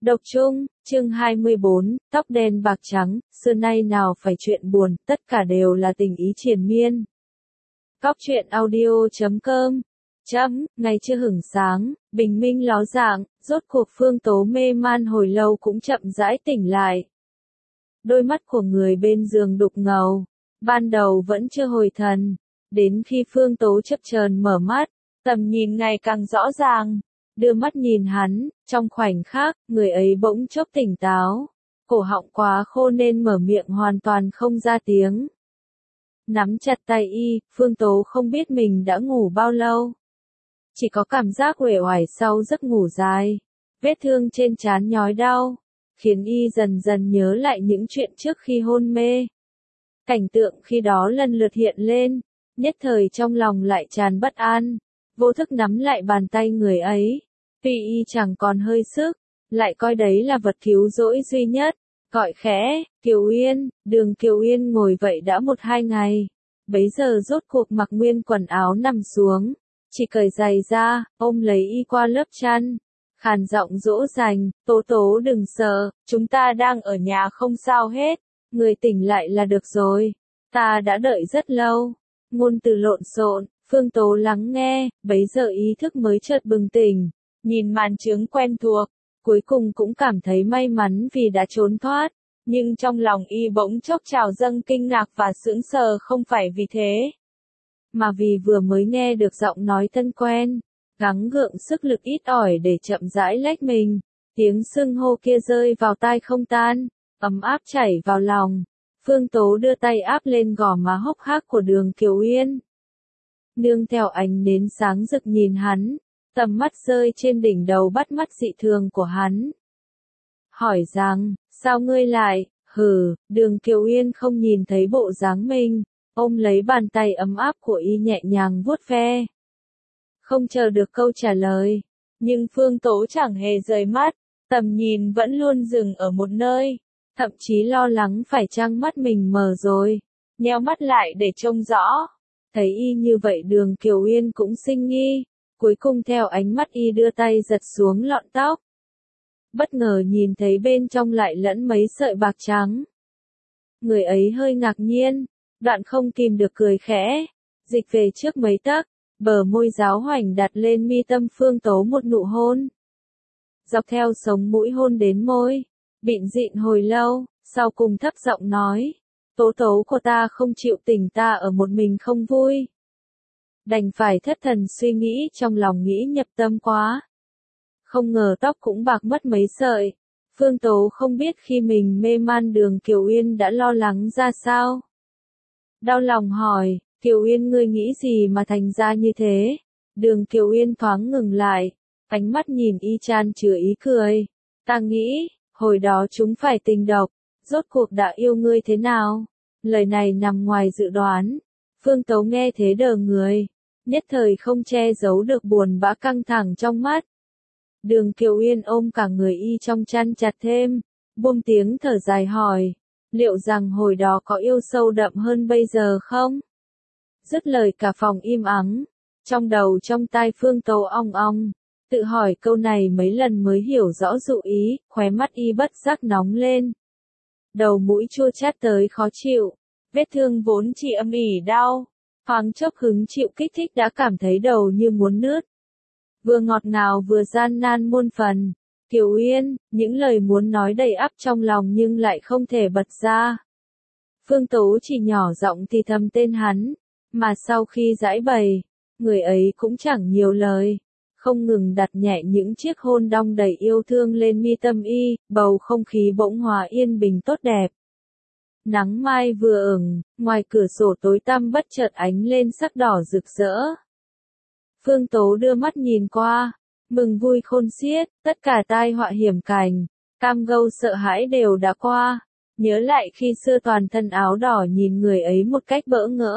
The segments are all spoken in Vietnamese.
Độc chung, chương 24, tóc đen bạc trắng, xưa nay nào phải chuyện buồn, tất cả đều là tình ý triền miên. Góc truyện audio.com ngày chưa hửng sáng, bình minh ló dạng, rốt cuộc Phương Tố mê man hồi lâu cũng chậm rãi tỉnh lại. Đôi mắt của người bên giường đục ngầu, ban đầu vẫn chưa hồi thần, đến khi Phương Tố chập chờn mở mắt, tầm nhìn ngày càng rõ ràng. Đưa mắt nhìn hắn, trong khoảnh khắc, người ấy bỗng chốc tỉnh táo. Cổ họng quá khô nên mở miệng hoàn toàn không ra tiếng. Nắm chặt tay y, Phương Tố không biết mình đã ngủ bao lâu. Chỉ có cảm giác uể oải sau giấc ngủ dài. Vết thương trên trán nhói đau, khiến y dần dần nhớ lại những chuyện trước khi hôn mê. Cảnh tượng khi đó lần lượt hiện lên, nhất thời trong lòng lại tràn bất an. Vô thức nắm lại bàn tay người ấy, tuy y chẳng còn hơi sức, lại coi đấy là vật cứu rỗi duy nhất, gọi khẽ, Kiều Uyên, Đường Kiều Uyên ngồi vậy đã 1-2 ngày, bấy giờ rốt cuộc mặc nguyên quần áo nằm xuống, chỉ cởi giày ra, ôm lấy y qua lớp chăn, khàn giọng dỗ dành, Tố Tố đừng sợ, chúng ta đang ở nhà không sao hết, người tỉnh lại là được rồi, ta đã đợi rất lâu, ngôn từ lộn xộn. Phương Tố lắng nghe, bấy giờ ý thức mới chợt bừng tỉnh, nhìn màn chướng quen thuộc, cuối cùng cũng cảm thấy may mắn vì đã trốn thoát, nhưng trong lòng y bỗng chốc trào dâng kinh ngạc và sững sờ không phải vì thế, mà vì vừa mới nghe được giọng nói thân quen, gắng gượng sức lực ít ỏi để chậm rãi lách mình, tiếng xưng hô kia rơi vào tai không tan, ấm áp chảy vào lòng, Phương Tố đưa tay áp lên gò má hốc hác của Đường Kiều Uyên. Nương theo ánh nến sáng rực nhìn hắn, tầm mắt rơi trên đỉnh đầu bắt mắt dị thường của hắn. Hỏi rằng, sao ngươi lại, Đường Kiều Uyên không nhìn thấy bộ dáng mình, ôm lấy bàn tay ấm áp của y nhẹ nhàng vuốt ve. Không chờ được câu trả lời, nhưng Phương Tố chẳng hề rời mắt, tầm nhìn vẫn luôn dừng ở một nơi, thậm chí lo lắng phải chăng mắt mình mờ rồi, nheo mắt lại để trông rõ. Thấy y như vậy Đường Kiều Uyên cũng sinh nghi, cuối cùng theo ánh mắt y đưa tay giật xuống lọn tóc. Bất ngờ nhìn thấy bên trong lại lẫn mấy sợi bạc trắng. Người ấy hơi ngạc nhiên, đoạn không kìm được cười khẽ, dịch về trước mấy tấc, bờ môi giáo hoành đặt lên mi tâm Phương Tố một nụ hôn. Dọc theo sống mũi hôn đến môi, bịn dịn hồi lâu, sau cùng thấp giọng nói. Tố Tố của ta không chịu tỉnh ta ở một mình không vui. Đành phải thất thần suy nghĩ trong lòng nghĩ nhập tâm quá. Không ngờ tóc cũng bạc mất mấy sợi. Phương Tố không biết khi mình mê man Đường Kiều Uyên đã lo lắng ra sao. Đau lòng hỏi, Kiều Uyên ngươi nghĩ gì mà thành ra như thế? Đường Kiều Uyên thoáng ngừng lại, ánh mắt nhìn y chan chứa ý cười. Ta nghĩ, hồi đó chúng phải tình độc. Rốt cuộc đã yêu ngươi thế nào? Lời này nằm ngoài dự đoán. Phương Tố nghe thế đờ người. Nhất thời không che giấu được buồn bã căng thẳng trong mắt. Đường Kiều Uyên ôm cả người y trong chăn chặt thêm. Buông tiếng thở dài hỏi. Liệu rằng hồi đó có yêu sâu đậm hơn bây giờ không? Dứt lời cả phòng im ắng. Trong đầu trong tai Phương Tố ong ong. Tự hỏi câu này mấy lần mới hiểu rõ dụ ý. Khóe mắt y bất giác nóng lên. Đầu mũi chua chát tới khó chịu, vết thương vốn chỉ âm ỉ đau, thoáng chốc hứng chịu kích thích đã cảm thấy đầu như muốn nứt. Vừa ngọt ngào vừa gian nan muôn phần, Kiều Uyên, những lời muốn nói đầy ắp trong lòng nhưng lại không thể bật ra. Phương Tố chỉ nhỏ giọng thì thầm tên hắn, mà sau khi giải bày, người ấy cũng chẳng nhiều lời. Không ngừng đặt nhẹ những chiếc hôn đong đầy yêu thương lên mi tâm y, bầu không khí bỗng hòa yên bình tốt đẹp. Nắng mai vừa ửng, ngoài cửa sổ tối tăm bất chợt ánh lên sắc đỏ rực rỡ. Phương Tố đưa mắt nhìn qua, mừng vui khôn xiết, tất cả tai họa hiểm cảnh, cam gâu sợ hãi đều đã qua, nhớ lại khi xưa toàn thân áo đỏ nhìn người ấy một cách bỡ ngỡ.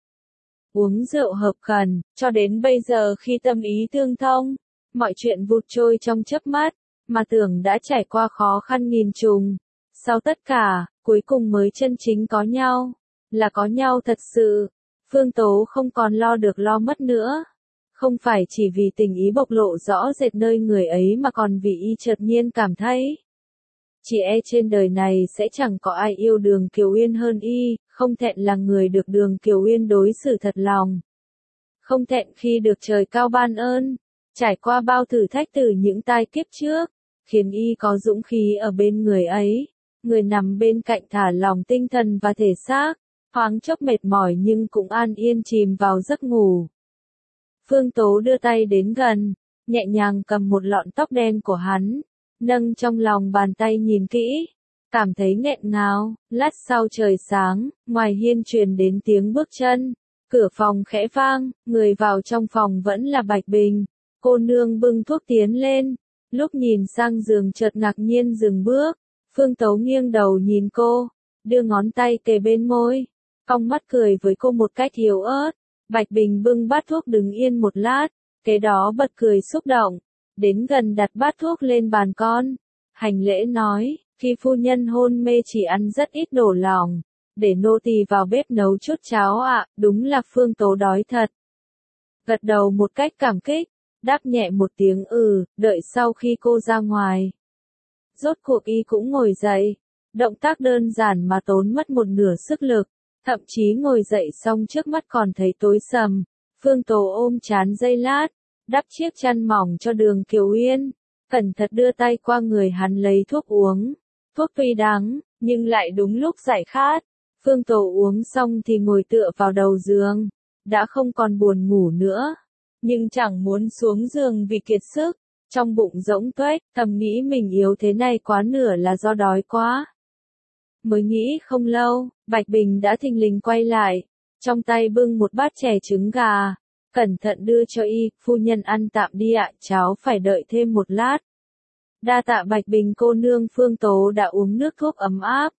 Uống rượu hợp khẩn, cho đến bây giờ khi tâm ý tương thông, mọi chuyện vụt trôi trong chớp mắt, mà tưởng đã trải qua khó khăn nghìn trùng. Sau tất cả, cuối cùng mới chân chính có nhau, là có nhau thật sự. Phương Tố không còn lo được lo mất nữa. Không phải chỉ vì tình ý bộc lộ rõ rệt nơi người ấy mà còn vì y chợt nhiên cảm thấy. Chỉ e trên đời này sẽ chẳng có ai yêu Đường Kiều Uyên hơn y, không thẹn là người được Đường Kiều Uyên đối xử thật lòng. Không thẹn khi được trời cao ban ơn, trải qua bao thử thách từ những tai kiếp trước, khiến y có dũng khí ở bên người ấy, người nằm bên cạnh thả lòng tinh thần và thể xác, thoáng chốc mệt mỏi nhưng cũng an yên chìm vào giấc ngủ. Phương Tố đưa tay đến gần, nhẹ nhàng cầm một lọn tóc đen của hắn, nâng trong lòng bàn tay nhìn kỹ, cảm thấy nghẹn ngào. Lát sau trời sáng, ngoài hiên truyền đến tiếng bước chân, cửa phòng khẽ vang, người vào trong phòng vẫn là Bạch Bình. Cô nương bưng thuốc tiến lên, lúc nhìn sang giường chợt ngạc nhiên dừng bước. Phương Tố nghiêng đầu nhìn cô, đưa ngón tay kề bên môi, cong mắt cười với cô một cách yếu ớt. Bạch Bình bưng bát thuốc đứng yên một lát, kế đó bật cười xúc động, đến gần đặt bát thuốc lên bàn con, hành lễ nói, khi phu nhân hôn mê chỉ ăn rất ít đổ lòng, để nô tỳ vào bếp nấu chút cháo ạ. Đúng là Phương Tố đói thật. Gật đầu một cách cảm kích, đáp nhẹ một tiếng đợi sau khi cô ra ngoài. Rốt cuộc y cũng ngồi dậy, động tác đơn giản mà tốn mất một nửa sức lực, thậm chí ngồi dậy xong trước mắt còn thấy tối sầm. Phương Tố ôm trán giây lát, đắp chiếc chăn mỏng cho Đường Kiều Uyên, cẩn thận đưa tay qua người hắn lấy thuốc uống. Thuốc tuy đắng, nhưng lại đúng lúc giải khát. Phương Tố uống xong thì ngồi tựa vào đầu giường, đã không còn buồn ngủ nữa, nhưng chẳng muốn xuống giường vì kiệt sức, trong bụng rỗng tuếch, thầm nghĩ mình yếu thế này quá nửa là do đói quá. Mới nghĩ không lâu, Bạch Bình đã thình lình quay lại, trong tay bưng một bát chè trứng gà, cẩn thận đưa cho y, phu nhân ăn tạm đi ạ, cháu phải đợi thêm một lát. Đa tạ Bạch Bình cô nương. Phương Tố đã uống nước thuốc ấm áp,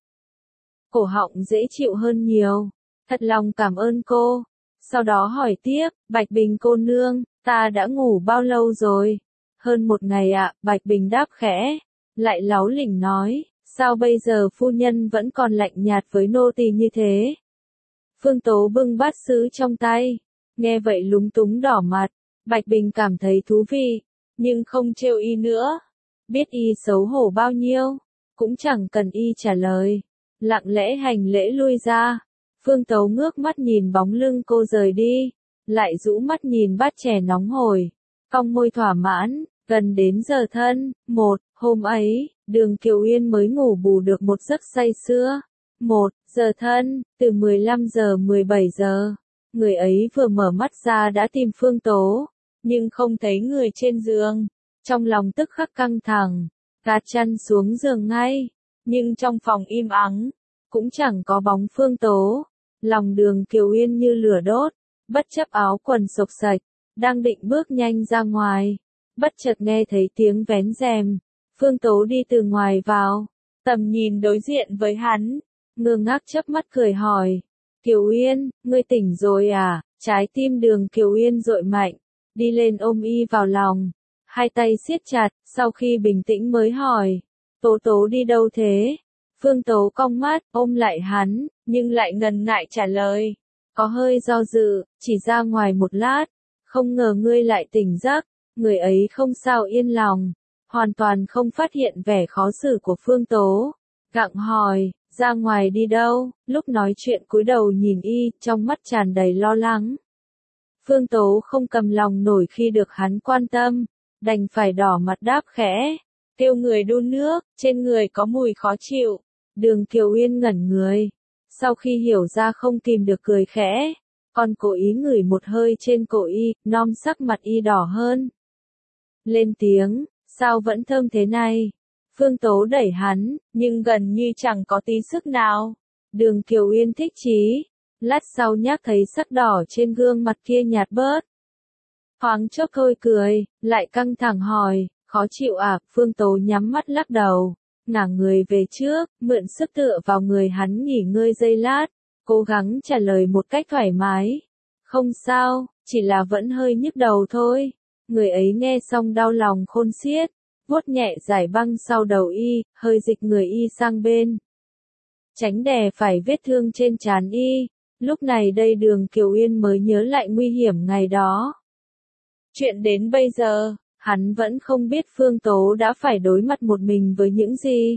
cổ họng dễ chịu hơn nhiều, thật lòng cảm ơn cô. Sau đó hỏi tiếp, Bạch Bình cô nương, ta đã ngủ bao lâu rồi? Hơn một ngày ạ. Bạch Bình đáp khẽ, lại láu lỉnh nói, sao bây giờ phu nhân vẫn còn lạnh nhạt với nô tỳ như thế? Phương Tố bưng bát sứ trong tay, nghe vậy lúng túng đỏ mặt. Bạch Bình cảm thấy thú vị, nhưng không trêu y nữa. Biết y xấu hổ bao nhiêu, cũng chẳng cần y trả lời, lặng lẽ hành lễ lui ra. Phương Tố ngước mắt nhìn bóng lưng cô rời đi, lại rũ mắt nhìn bát chè nóng hổi, cong môi thỏa mãn. Gần đến giờ thân, hôm ấy, Đường Kiều Uyên mới ngủ bù được một giấc say sưa. Giờ thân, từ 15 giờ 17 giờ, người ấy vừa mở mắt ra đã tìm Phương Tố, nhưng không thấy người trên giường. Trong lòng tức khắc căng thẳng, gạt chăn xuống giường ngay, nhưng trong phòng im ắng, cũng chẳng có bóng Phương Tố. Lòng Đường Kiều Uyên như lửa đốt, bất chấp áo quần xộc xạch, đang định bước nhanh ra ngoài, bất chợt nghe thấy tiếng vén rèm. Phương Tố đi từ ngoài vào, tầm nhìn đối diện với hắn, ngơ ngác chớp mắt cười hỏi, Kiều Uyên, ngươi tỉnh rồi à? Trái tim Đường Kiều Uyên dội mạnh, đi lên ôm y vào lòng, hai tay siết chặt, sau khi bình tĩnh mới hỏi, Tố Tố đi đâu thế? Phương Tố cong mắt, ôm lại hắn, nhưng lại ngần ngại trả lời, có hơi do dự, chỉ ra ngoài một lát, không ngờ ngươi lại tỉnh giấc. Người ấy không sao yên lòng, hoàn toàn không phát hiện vẻ khó xử của Phương Tố, gặng hỏi, ra ngoài đi đâu? Lúc nói chuyện cúi đầu nhìn y, trong mắt tràn đầy lo lắng. Phương Tố không cầm lòng nổi khi được hắn quan tâm, đành phải đỏ mặt đáp khẽ, kêu người đun nước, trên người có mùi khó chịu. Đường Kiều Uyên ngẩn người, sau khi hiểu ra không kìm được cười khẽ, còn cố ý ngửi một hơi trên cổ y, nom sắc mặt y đỏ hơn. Lên tiếng, sao vẫn thơm thế này? Phương Tố đẩy hắn, nhưng gần như chẳng có tí sức nào. Đường Kiều Uyên thích chí, lát sau nhắc thấy sắc đỏ trên gương mặt kia nhạt bớt. Thoáng chốc thôi cười, lại căng thẳng hỏi, khó chịu à? Phương Tố nhắm mắt lắc đầu, ngả người về trước, mượn sức tựa vào người hắn nghỉ ngơi giây lát, cố gắng trả lời một cách thoải mái. Không sao, chỉ là vẫn hơi nhức đầu thôi. Người ấy nghe xong đau lòng khôn xiết, vuốt nhẹ giải băng sau đầu y, hơi dịch người y sang bên, tránh đè phải vết thương trên trán y. Lúc này đây Đường Kiều Uyên mới nhớ lại nguy hiểm ngày đó. Chuyện đến bây giờ, hắn vẫn không biết Phương Tố đã phải đối mặt một mình với những gì.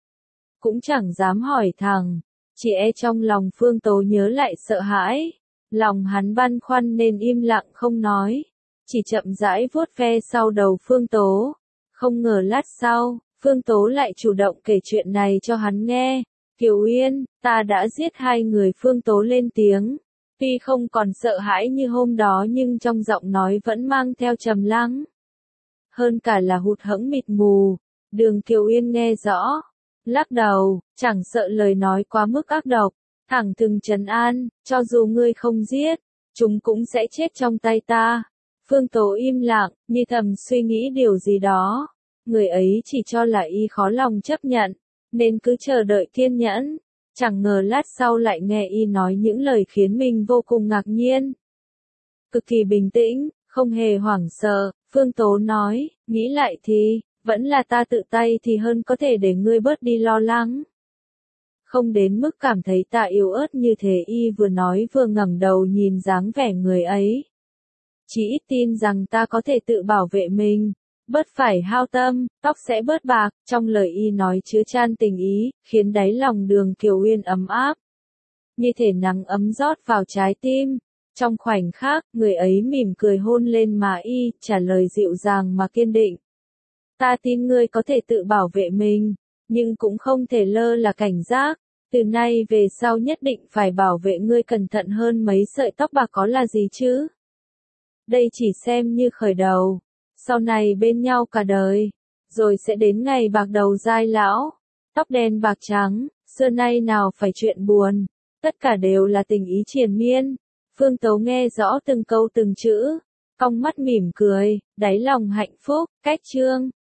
Cũng chẳng dám hỏi thẳng, chỉ e trong lòng Phương Tố nhớ lại sợ hãi. Lòng hắn băn khoăn nên im lặng không nói, chỉ chậm rãi vuốt ve sau đầu Phương Tố. Không ngờ lát sau, Phương Tố lại chủ động kể chuyện này cho hắn nghe. Kiều Uyên, ta đã giết 2 người. Phương Tố lên tiếng. Tuy không còn sợ hãi như hôm đó nhưng trong giọng nói vẫn mang theo trầm lắng. Hơn cả là hụt hẫng mịt mù. Đường Kiều Uyên nghe rõ, lắc đầu, chẳng sợ lời nói quá mức ác độc, thẳng thừng trấn an, cho dù ngươi không giết, chúng cũng sẽ chết trong tay ta. Phương Tố im lặng, như thầm suy nghĩ điều gì đó. Người ấy chỉ cho là y khó lòng chấp nhận, nên cứ chờ đợi kiên nhẫn. Chẳng ngờ lát sau lại nghe y nói những lời khiến mình vô cùng ngạc nhiên. Cực kỳ bình tĩnh, không hề hoảng sợ, Phương Tố nói, nghĩ lại thì, vẫn là ta tự tay thì hơn, có thể để ngươi bớt đi lo lắng. Không đến mức cảm thấy ta yếu ớt như thế. Y vừa nói vừa ngẩng đầu nhìn dáng vẻ người ấy. Chỉ ít tin rằng ta có thể tự bảo vệ mình, bớt phải hao tâm, tóc sẽ bớt bạc. Trong lời y nói chứa chan tình ý, khiến đáy lòng Đường Kiều Uyên ấm áp. Như thể nắng ấm rót vào trái tim. Trong khoảnh khắc, người ấy mỉm cười hôn lên má y, trả lời dịu dàng mà kiên định. Ta tin ngươi có thể tự bảo vệ mình, nhưng cũng không thể lơ là cảnh giác. Từ nay về sau nhất định phải bảo vệ ngươi cẩn thận hơn mấy sợi tóc bạc có là gì chứ. Đây chỉ xem như khởi đầu. Sau này bên nhau cả đời, rồi sẽ đến ngày bạc đầu giai lão. Tóc đen bạc trắng, xưa nay nào phải chuyện buồn. Tất cả đều là tình ý triền miên. Phương Tố nghe rõ từng câu từng chữ, cong mắt mỉm cười, đáy lòng hạnh phúc. Cách chương